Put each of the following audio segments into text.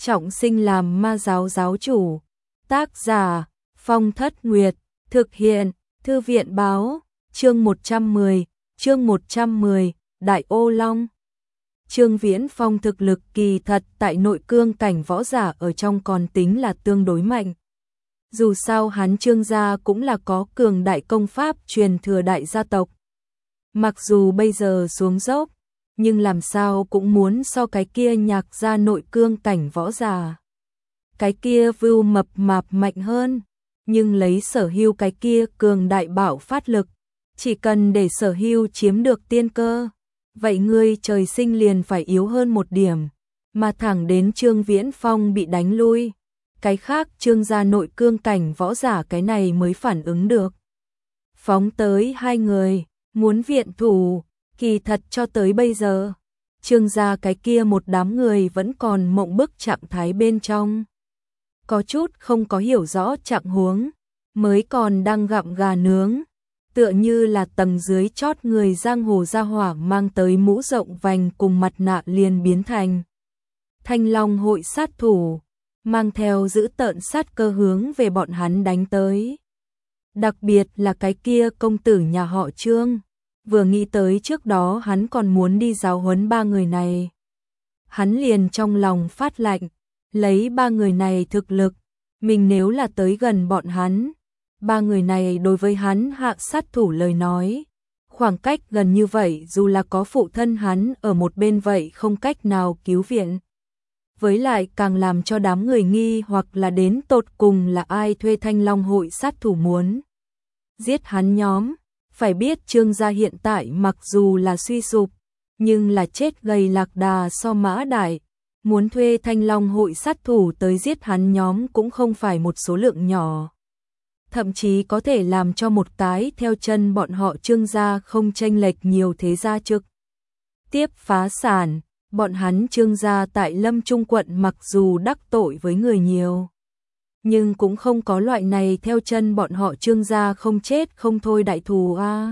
trọng sinh làm ma giáo giáo chủ. Tác giả Phong Thất Nguyệt, thực hiện Thư viện Báo. Chương 110, Đại Ô Long. Trương Viễn Phong thực lực kỳ thật tại nội cương cảnh võ giả ở trong còn tính là tương đối mạnh. Dù sao hắn Trương gia cũng là có cường đại công pháp truyền thừa đại gia tộc. Mặc dù bây giờ xuống dốc, nhưng làm sao cũng muốn so cái kia Nhạc gia nội cương cảnh võ giả. Cái kia vưu mập mạp mạnh hơn, nhưng lấy Sở Hưu cái kia cường đại bạo phát lực, chỉ cần để Sở Hưu chiếm được tiên cơ, vậy ngươi trời sinh liền phải yếu hơn một điểm, mà thẳng đến Trương Viễn Phong bị đánh lui, cái khác Trương gia nội cương cảnh võ giả cái này mới phản ứng được. Phóng tới hai người, muốn viện thủ, kỳ thật cho tới bây giờ, Trương gia cái kia một đám người vẫn còn mộng bức trạng thái bên trong. Có chút không có hiểu rõ trạng huống, mới còn đang gặm gà nướng, tựa như là tầng dưới chót người giang hồ gia hỏa mang tới mũ rộng vành cùng mặt nạ liền biến thành Thanh Long hội sát thủ, mang theo dữ tợn sát cơ hướng về bọn hắn đánh tới. Đặc biệt là cái kia công tử nhà họ Trương, vừa nghĩ tới trước đó hắn còn muốn đi giáo huấn ba người này. Hắn liền trong lòng phát lạnh, lấy ba người này thực lực, mình nếu là tới gần bọn hắn, ba người này đối với hắn hạ sát thủ lời nói, khoảng cách gần như vậy dù là có phụ thân hắn ở một bên vậy không cách nào cứu viện. Với lại càng làm cho đám người nghi hoặc là đến tột cùng là ai thuê Thanh Long hội sát thủ muốn giết hắn nhóm. Phải biết Trương gia hiện tại mặc dù là suy sụp, nhưng là chết gầy lạc đà so mã đại, muốn thuê Thanh Long hội sát thủ tới giết hắn nhóm cũng không phải một số lượng nhỏ. Thậm chí có thể làm cho một cái theo chân bọn họ Trương gia không chênh lệch nhiều thế gia trực tiếp phá sản. Bọn hắn Trương gia tại Lâm Trung quận mặc dù đắc tội với người nhiều, nhưng cũng không có loại này theo chân bọn họ Trương gia không chết không thôi đại thù a.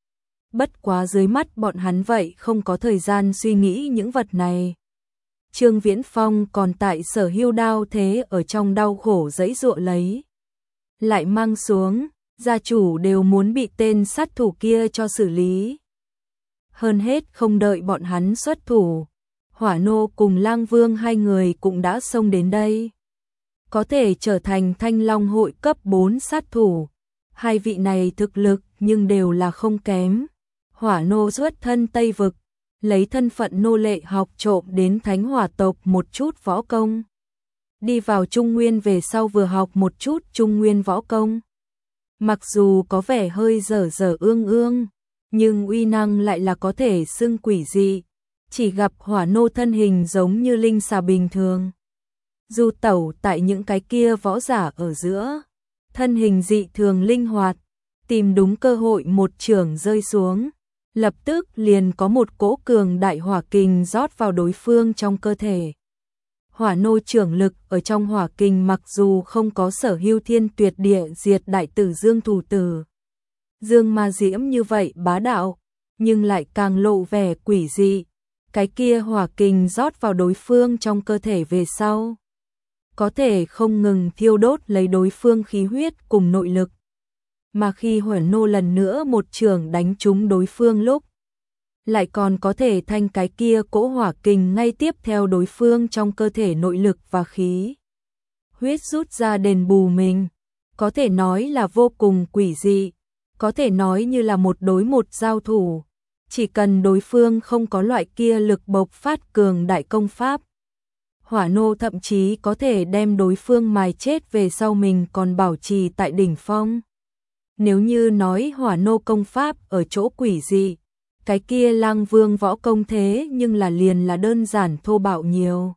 Bất quá dưới mắt bọn hắn vậy không có thời gian suy nghĩ những vật này. Trương Viễn Phong còn tại Sở Hưu đao thế ở trong đau khổ giãy giụa lấy. Lại mang xuống, gia chủ đều muốn bị tên sát thủ kia cho xử lý. Hơn hết không đợi bọn hắn xuất thủ, Hỏa Nô cùng Lang Vương hai người cũng đã xông đến đây. Có thể trở thành Thanh Long hội cấp 4 sát thủ. Hai vị này thực lực nhưng đều là không kém. Hỏa Nô xuất thân Tây Vực, lấy thân phận nô lệ học trộm đến Thánh Hỏa tộc một chút võ công. Đi vào Trung Nguyên về sau vừa học một chút Trung Nguyên võ công. Mặc dù có vẻ hơi dở dở ương ương, nhưng uy năng lại là có thể xưng quỷ dị. Chỉ gặp Hỏa Nô thân hình giống như linh xà bình thường. Du tẩu tại những cái kia võ giả ở giữa, thân hình dị thường linh hoạt, tìm đúng cơ hội một chưởng rơi xuống, lập tức liền có một cỗ cường đại hỏa kình rót vào đối phương trong cơ thể. Hỏa Nô chưởng lực ở trong hỏa kình mặc dù không có Sở Hưu thiên tuyệt địa diệt đại tử Dương thủ tử, Dương ma diễm như vậy bá đạo, nhưng lại càng lộ vẻ quỷ dị. Cái kia hỏa kình rót vào đối phương trong cơ thể về sau, có thể không ngừng thiêu đốt lấy đối phương khí huyết cùng nội lực. Mà khi Hỏa Nô lần nữa một chưởng đánh trúng đối phương lúc, lại còn có thể thanh cái kia cỗ hỏa kình ngay tiếp theo đối phương trong cơ thể nội lực và khí huyết rút ra đền bù mình. Có thể nói là vô cùng quỷ dị, có thể nói như là một đối một giao thủ. Chỉ cần đối phương không có loại kia lực bộc phát cường đại công pháp, Hỏa Nô thậm chí có thể đem đối phương mài chết về sau mình còn bảo trì tại đỉnh phong. Nếu như nói Hỏa Nô công pháp ở chỗ quỷ dị, cái kia Lang Vương võ công thế nhưng là liền là đơn giản thô bạo nhiều.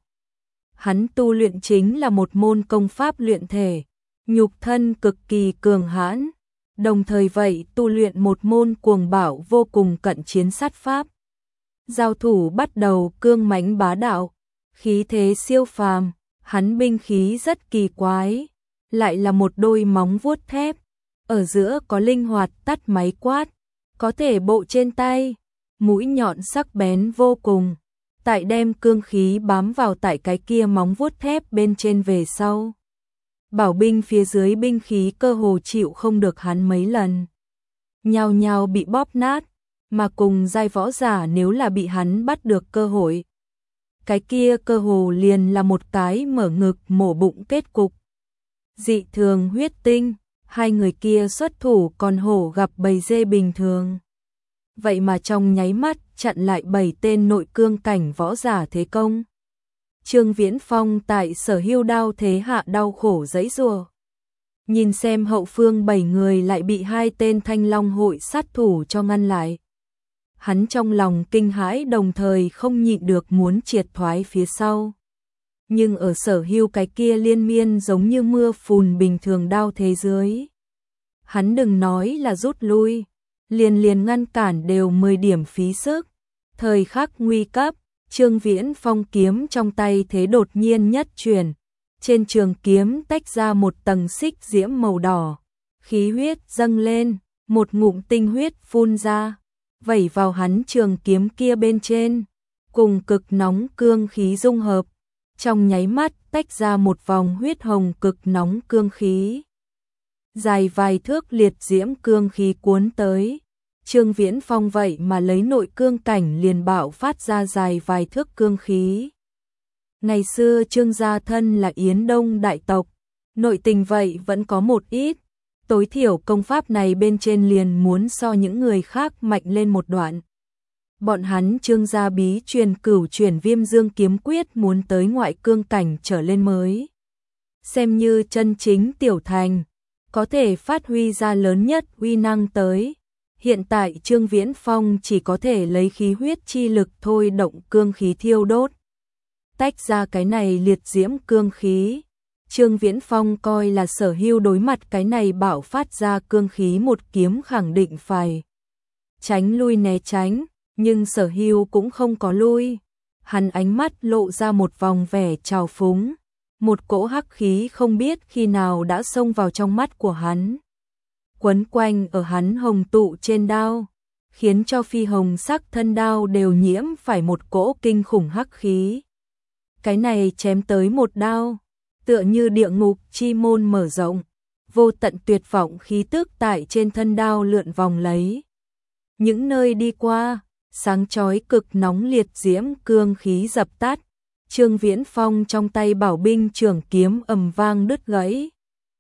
Hắn tu luyện chính là một môn công pháp luyện thể, nhục thân cực kỳ cường hãn, đồng thời vậy tu luyện một môn cuồng bạo vô cùng cận chiến sát pháp. Giao thủ bắt đầu cương mãnh bá đạo, khí thế siêu phàm, hắn binh khí rất kỳ quái, lại là một đôi móng vuốt thép, ở giữa có linh hoạt tắt máy quát, có thể bộ trên tay, mũi nhọn sắc bén vô cùng, tại đem cương khí bám vào tại cái kia móng vuốt thép bên trên về sau. Bảo binh phía dưới binh khí cơ hồ chịu không được hắn mấy lần. Nhao nhao bị bóp nát, mà cùng giai võ giả nếu là bị hắn bắt được cơ hội. Cái kia cơ hồ liền là một cái mở ngực mổ bụng kết cục. Dị thường huyết tinh, hai người kia xuất thủ còn hổ gặp bầy dê bình thường. Vậy mà trong nháy mắt chặn lại 7 tên nội cương cảnh võ giả thế công. Trương Viễn Phong tại Sở Hưu đao thế hạ đau khổ giãy giụa. Nhìn xem hậu phương 7 người lại bị 2 tên Thanh Long hội sát thủ cho ngăn lại. Hắn trong lòng kinh hãi đồng thời không nhịn được muốn triệt thoái phía sau. Nhưng ở Sở Hưu cái kia liên miên giống như mưa phùn bình thường đao thế dưới. Hắn đừng nói là rút lui, liền ngăn cản đều 10 điểm phí sức. Thời khắc nguy cấp, Trương Viễn Phong kiếm trong tay thế đột nhiên nhất chuyển. Trên trường kiếm tách ra một tầng xích diễm màu đỏ. Khí huyết dâng lên, một ngụm tinh huyết phun ra, vẩy vào hắn trường kiếm kia bên trên. Cùng cực nóng cương khí dung hợp. Trong nháy mắt tách ra một vòng huyết hồng cực nóng cương khí. Dài vài thước liệt diễm cương khí cuốn tới. Trương Viễn Phong vậy mà lấy nội cương cảnh liền bạo phát ra dài vài thước cương khí. Ngày xưa Trương gia thân là Yến Đông đại tộc, nội tình vậy vẫn có một ít. Tối thiểu công pháp này bên trên liền muốn so những người khác mạnh lên một đoạn. Bọn hắn Trương gia bí truyền cửu chuyển Viêm Dương kiếm quyết muốn tới ngoại cương cảnh trở lên mới. Xem như chân chính tiểu thành, có thể phát huy ra lớn nhất uy năng tới. Hiện tại Trương Viễn Phong chỉ có thể lấy khí huyết chi lực thôi động cương khí thiêu đốt. Tách ra cái này liệt diễm cương khí. Trương Viễn Phong coi là Sở Hưu đối mặt cái này bạo phát ra cương khí một kiếm khẳng định phải tránh lui né tránh, nhưng Sở Hưu cũng không có lui. Hắn ánh mắt lộ ra một vòng vẻ trào phúng, một cỗ hắc khí không biết khi nào đã xông vào trong mắt của hắn. Quấn quanh ở hắn hồng tụ trên đao, khiến cho phi hồng sắc thân đao đều nhiễm phải một cỗ kinh khủng hắc khí. Cái này chém tới một đao, tựa như địa ngục chi môn mở rộng, vô tận tuyệt vọng khí tức tại trên thân đao lượn vòng lấy. Những nơi đi qua, sáng chói cực nóng liệt diễm cương khí dập tắt, Trương Viễn Phong trong tay bảo binh trường kiếm ầm vang đứt gãy.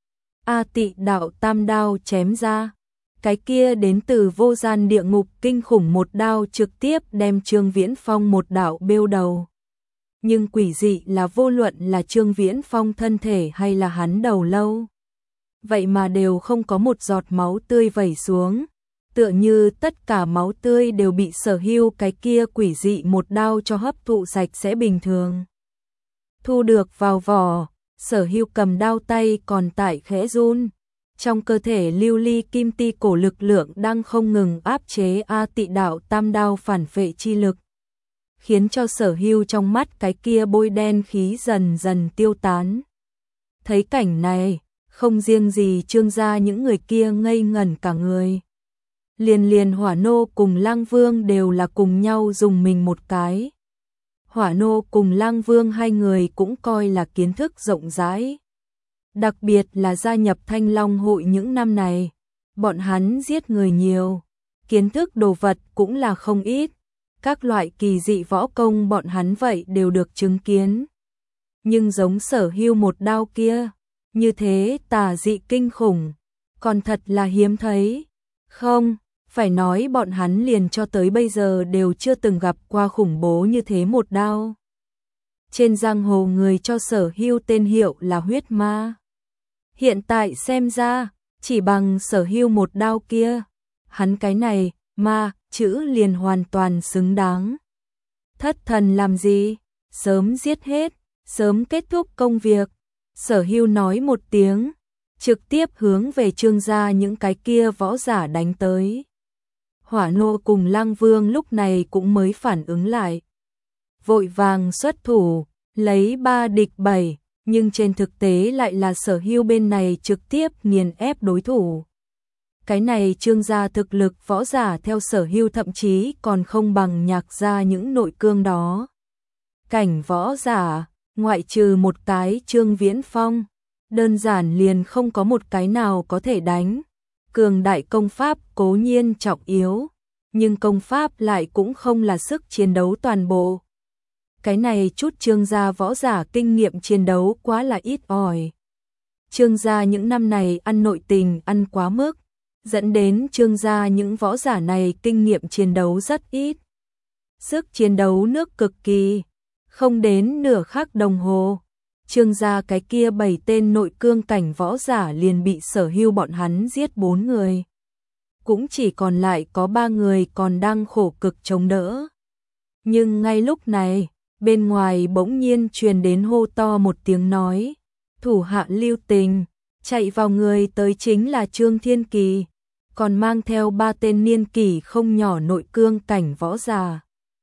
A Tị đạo tam đao chém ra, cái kia đến từ vô gian địa ngục kinh khủng một đao trực tiếp đem Trương Viễn Phong một đạo bêu đầu. Nhưng quỷ dị là vô luận là Trương Viễn Phong thân thể hay là hắn đầu lâu, vậy mà đều không có một giọt máu tươi vẩy xuống, tựa như tất cả máu tươi đều bị Sở Hưu cái kia quỷ dị một đao cho hấp thụ sạch sẽ bình thường. Thu được vào vỏ, Sở Hưu cầm đao tay còn tại khẽ run, trong cơ thể lưu ly kim ti cổ lực lượng đang không ngừng áp chế A Tị đạo tam đao phản phệ chi lực, khiến cho Sở Hưu trong mắt cái kia bôi đen khí dần dần tiêu tán. Thấy cảnh này, không riêng gì Trương gia những người kia ngây ngẩn cả người. Liền Hỏa Nô cùng Lang Vương đều là cùng nhau dùng mình một cái. Hỏa Nô cùng Lang Vương hai người cũng coi là kiến thức rộng rãi. Đặc biệt là gia nhập Thanh Long hội những năm này, bọn hắn giết người nhiều, kiến thức đồ vật cũng là không ít. Các loại kỳ dị võ công bọn hắn vậy đều được chứng kiến. Nhưng giống Sở Hưu một đao kia, như thế tà dị kinh khủng, còn thật là hiếm thấy. Không, phải nói bọn hắn liền cho tới bây giờ đều chưa từng gặp qua khủng bố như thế một đao. Trên giang hồ người cho Sở Hưu tên hiệu là huyết ma. Hiện tại xem ra, chỉ bằng Sở Hưu một đao kia, hắn cái này, ma, chữ liền hoàn toàn xứng đáng. Thất thần làm gì? Sớm giết hết, sớm kết thúc công việc. Sở Hưu nói một tiếng, trực tiếp hướng về Trương gia những cái kia võ giả đánh tới. Hỏa Nô cùng Lang Vương lúc này cũng mới phản ứng lại. Vội vàng xuất thủ, lấy 3 địch 7, nhưng trên thực tế lại là Sở Hưu bên này trực tiếp nghiền ép đối thủ. Cái này Trương gia thực lực võ giả theo Sở Hưu thậm chí còn không bằng Nhạc gia những nội cương đó. cảnh võ giả, ngoại trừ một cái Trương Viễn Phong, đơn giản liền không có một cái nào có thể đánh. Cường đại công pháp cố nhiên trọng yếu, nhưng công pháp lại cũng không là sức chiến đấu toàn bộ. Cái này chút Trương gia võ giả kinh nghiệm chiến đấu quá là ít ỏi. Trương gia những năm này ăn nội tình ăn quá mức, dẫn đến Trương gia những võ giả này kinh nghiệm chiến đấu rất ít. Sức chiến đấu nước cực kỳ, không đến nửa khắc đồng hồ. Trương gia cái kia 7 tên nội cương cảnh võ giả liền bị Sở Hưu bọn hắn giết 4 người. Cũng chỉ còn lại có 3 người còn đang khổ cực chống đỡ. Nhưng ngay lúc này, bên ngoài bỗng nhiên truyền đến hô to một tiếng nói, thủ hạ Lưu Tình, chạy vào người tới chính là Trương Thiên Kỳ, còn mang theo 3 tên niên kỷ không nhỏ nội cương cảnh võ giả.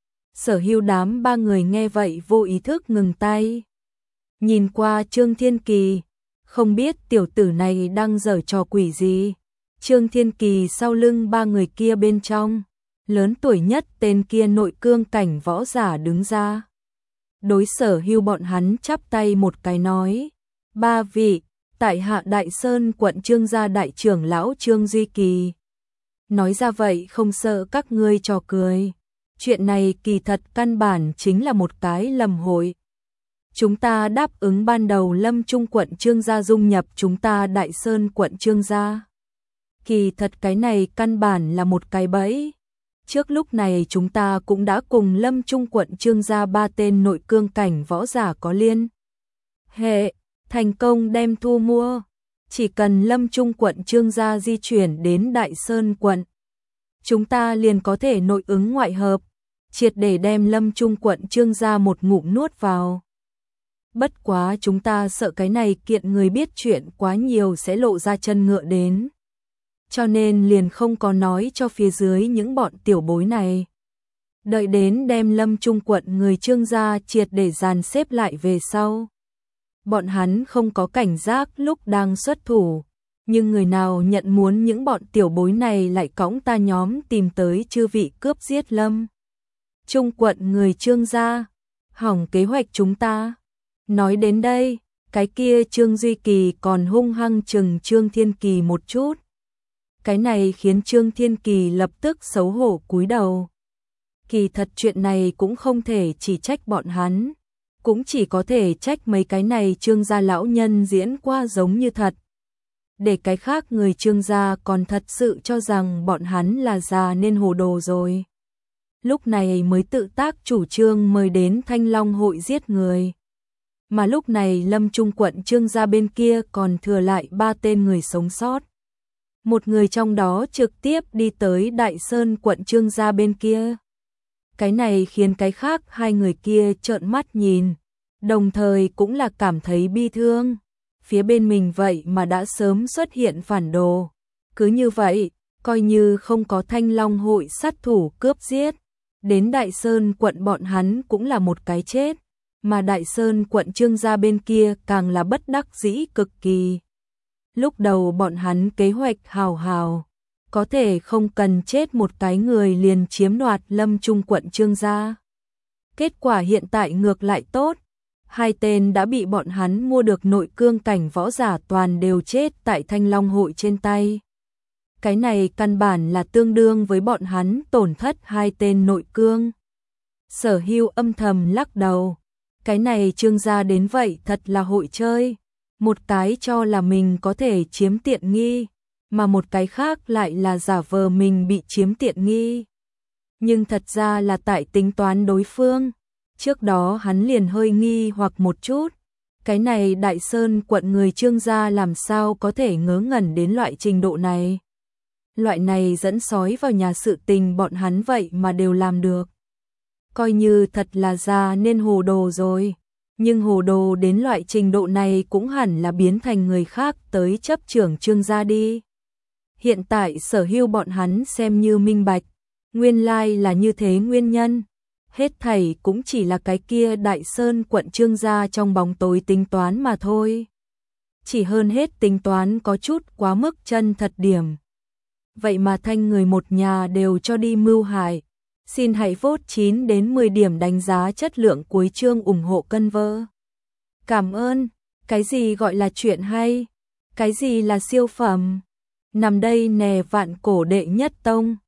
Sở Hưu đám 3 người nghe vậy vô ý thức ngừng tay. Nhìn qua Trương Thiên Kỳ, không biết tiểu tử này đang giở trò quỷ gì. Trương Thiên Kỳ sau lưng 3 người kia bên trong, lớn tuổi nhất tên kia nội cương cảnh võ giả đứng ra. Đối Sở Hưu bọn hắn chắp tay một cái nói, 3 vị, tại hạ Đại Sơn quận Trương gia đại trưởng lão Trương Duy Kỳ. Nói ra vậy không sợ các ngươi trò cười. Chuyện này kỳ thật căn bản chính là một cái lầm hội. Chúng ta đáp ứng ban đầu Lâm Trung quận Trương gia dung nhập chúng ta Đại Sơn quận Trương gia. Kỳ thật cái này căn bản là một cái bẫy. Trước lúc này chúng ta cũng đã cùng Lâm Trung quận Trương gia 3 tên nội cương cảnh võ giả có liên hệ, thành công đem thu mua. Chỉ cần Lâm Trung quận Trương gia di chuyển đến Đại Sơn quận, chúng ta liền có thể nội ứng ngoại hợp, triệt để đem Lâm Trung quận Trương gia một ngụm nuốt vào. Bất quá chúng ta sợ cái này kiện người biết chuyện quá nhiều sẽ lộ ra chân ngựa đến. Cho nên liền không có nói cho phía dưới những bọn tiểu bối này. Đợi đến đem Lâm Trung quận người Trương gia triệt để dàn xếp lại về sau. Bọn hắn không có cảnh giác lúc đang xuất thủ, nhưng người nào nhận muốn những bọn tiểu bối này lại cõng ta nhóm tìm tới chư vị cướp giết Lâm Trung quận người Trương gia, hỏng kế hoạch chúng ta. Nói đến đây, cái kia Trương Duy Kỳ còn hung hăng chừng Trương Thiên Kỳ một chút. Cái này khiến Trương Thiên Kỳ lập tức xấu hổ cúi đầu. Kỳ thật chuyện này cũng không thể chỉ trách bọn hắn, cũng chỉ có thể trách mấy cái này Trương gia lão nhân diễn qua giống như thật. Để cái khác người Trương gia còn thật sự cho rằng bọn hắn là già nên hồ đồ rồi. Lúc này mới tự tác chủ trương mời đến Thanh Long hội giết người. Mà lúc này Lâm Trung quận Trương gia bên kia còn thừa lại 3 tên người sống sót. Một người trong đó trực tiếp đi tới Đại Sơn quận Trương gia bên kia. Cái này khiến cái khác 2 người kia trợn mắt nhìn, đồng thời cũng là cảm thấy bi thương. Phía bên mình vậy mà đã sớm xuất hiện phản đồ. Cứ như vậy, coi như không có Thanh Long hội sát thủ cướp giết, đến Đại Sơn quận bọn hắn cũng là một cái chết. Mà Đại Sơn quận Trương gia bên kia càng là bất đắc dĩ cực kỳ. Lúc đầu bọn hắn kế hoạch hào hào, có thể không cần chết một cái người liền chiếm đoạt Lâm Trung quận Trương gia. Kết quả hiện tại ngược lại tốt, 2 tên đã bị bọn hắn mua được nội cương cảnh võ giả toàn đều chết tại Thanh Long hội trên tay. Cái này căn bản là tương đương với bọn hắn tổn thất 2 tên nội cương. Sở Hưu âm thầm lắc đầu. Cái này Trương gia đến vậy thật là hội chơi. Một cái cho là mình có thể chiếm tiện nghi, mà một cái khác lại là giả vờ mình bị chiếm tiện nghi. Nhưng thật ra là tại tính toán đối phương. Trước đó hắn liền hơi nghi hoặc một chút. Cái này Đại Sơn quận người Trương gia làm sao có thể ngớ ngẩn đến loại trình độ này. Loại này dẫn sói vào nhà sự tình bọn hắn vậy mà đều làm được. Coi như thật là già nên hồ đồ rồi. Nhưng hồ đồ đến loại trình độ này cũng hẳn là biến thành người khác tới chấp trưởng Trương gia đi. Hiện tại Sở Hưu bọn hắn xem như minh bạch. Nguyên lai là như thế nguyên nhân. Hết thảy cũng chỉ là cái kia Đại Sơn quận Trương gia trong bóng tối tính toán mà thôi. Chỉ hơn hết tính toán có chút quá mức chân thật điểm. Vậy mà thanh người một nhà đều cho đi mưu hại. Xin hãy vote 9 đến 10 điểm đánh giá chất lượng cuối chương ủng hộ cân vơ. Cảm ơn. Cái gì gọi là chuyện hay? Cái gì là siêu phẩm? Nằm đây nè vạn cổ đệ nhất tông.